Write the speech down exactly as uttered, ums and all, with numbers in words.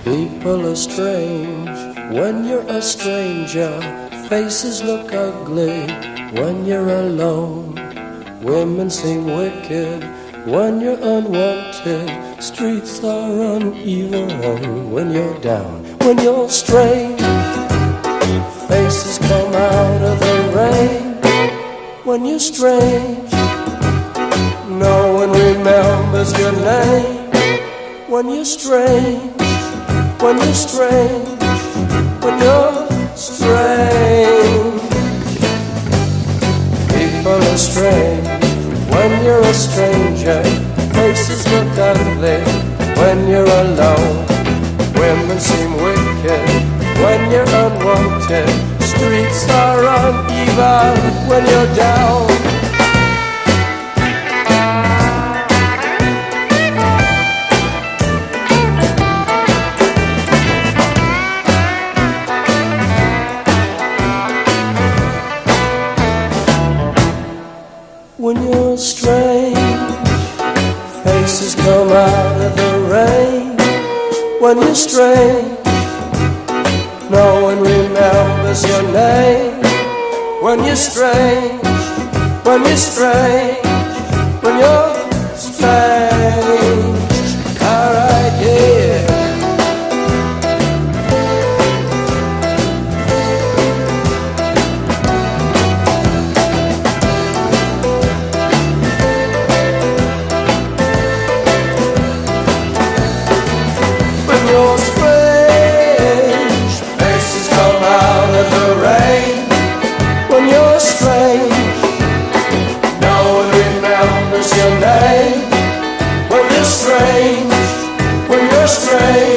People are strange when you're a stranger. Faces look ugly when you're alone. Women seem wicked when you're unwanted. Streets are uneven when you're down. When you're strange, faces come out of the rain. When you're strange, no one remembers your name. When you're strange, when you're strange, when you're strange. People are strange when you're a stranger. Faces look ugly when you're alone. Women seem wicked when you're unwanted. Streets are uneven when you're down. When you're strange, faces come out of the rain. When you're strange, no one remembers your name. When you're strange, when you're strange, when you're strange. Alright, yeah. You're strange, faces come out of the rain. When you're strange, no one remembers your name. When you're strange, when you're strange.